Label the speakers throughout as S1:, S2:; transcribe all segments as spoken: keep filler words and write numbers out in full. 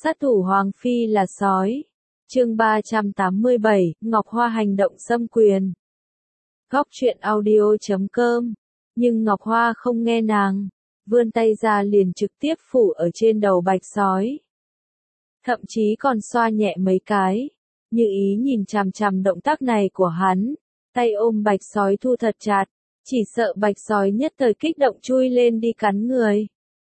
S1: Sát thủ Hoàng Phi là sói. Chương ba trăm tám mươi bảy, Ngọc Hoa hành động xâm quyền. Góc truyện audio chấm com. Nhưng Ngọc Hoa không nghe nàng, vươn tay ra liền trực tiếp phủ ở trên đầu bạch sói. Thậm chí còn xoa nhẹ mấy cái, Như Ý nhìn chằm chằm động tác này của hắn, tay ôm bạch sói thu thật chặt, chỉ sợ bạch sói nhất thời kích động chui lên đi cắn người.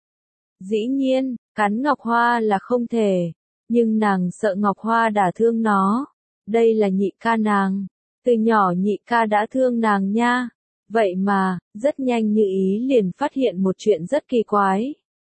S1: Dĩ nhiên, cắn Ngọc Hoa là không thể, nhưng nàng sợ Ngọc Hoa đả thương nó. Đây là nhị ca nàng, từ nhỏ nhị ca đã thương nàng nha. Vậy mà, rất nhanh Như Ý liền phát hiện một chuyện rất kỳ quái.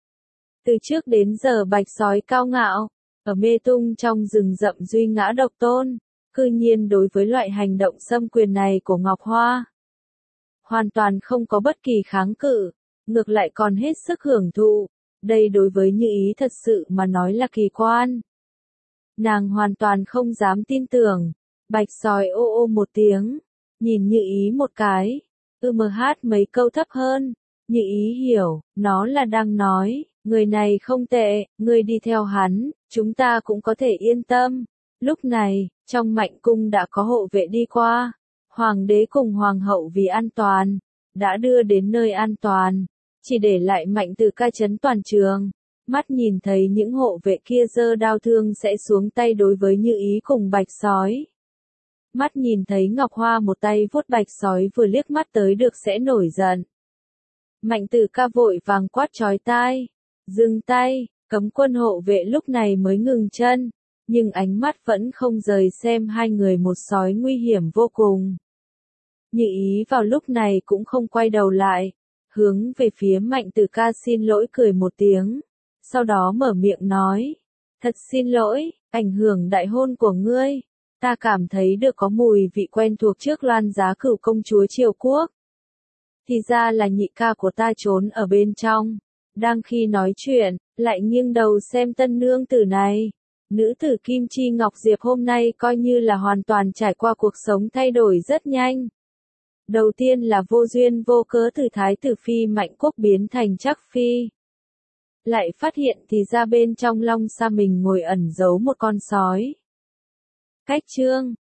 S1: Từ trước đến giờ bạch sói cao ngạo, ở mê tung trong rừng rậm duy ngã độc tôn, cư nhiên đối với loại hành động xâm quyền này của Ngọc Hoa, hoàn toàn không có bất kỳ kháng cự, ngược lại còn hết sức hưởng thụ. Đây đối với Như Ý thật sự mà nói là kỳ quan. Nàng hoàn toàn không dám tin tưởng. Bạch sói ô ô một tiếng, nhìn Như Ý một cái, ư mờ hát mấy câu thấp hơn. Như Ý hiểu, nó là đang nói, người này không tệ, người đi theo hắn, chúng ta cũng có thể yên tâm. Lúc này, trong mạnh cung đã có hộ vệ đi qua. Hoàng đế cùng hoàng hậu vì an toàn, đã đưa đến nơi an toàn. Chỉ để lại Mạnh Tử Ca trấn toàn trường, mắt nhìn thấy những hộ vệ kia giơ đao thương sẽ xuống tay đối với Như Ý cùng bạch sói. Mắt nhìn thấy Ngọc Hoa một tay vuốt bạch sói vừa liếc mắt tới được sẽ nổi giận. Mạnh Tử Ca vội vàng quát chói tai, dừng tay, cấm quân hộ vệ lúc này mới ngừng chân, nhưng ánh mắt vẫn không rời xem hai người một sói nguy hiểm vô cùng. Như Ý vào lúc này cũng không quay đầu lại, hướng về phía Mạnh Tử Ca xin lỗi cười một tiếng, sau đó mở miệng nói, thật xin lỗi, ảnh hưởng đại hôn của ngươi, ta cảm thấy được có mùi vị quen thuộc trước Loan Giá Cửu công chúa Triều Quốc. Thì ra là nhị ca của ta trốn ở bên trong, đang khi nói chuyện, lại nghiêng đầu xem tân nương tử này. Nữ tử Kim Chi Ngọc Diệp hôm nay coi như là hoàn toàn trải qua cuộc sống thay đổi rất nhanh. Đầu tiên là vô duyên vô cớ từ thái tử phi Mạnh Quốc biến thành Trắc phi. Lại phát hiện thì ra bên trong long sa mình ngồi ẩn giấu một con sói. Cách chương,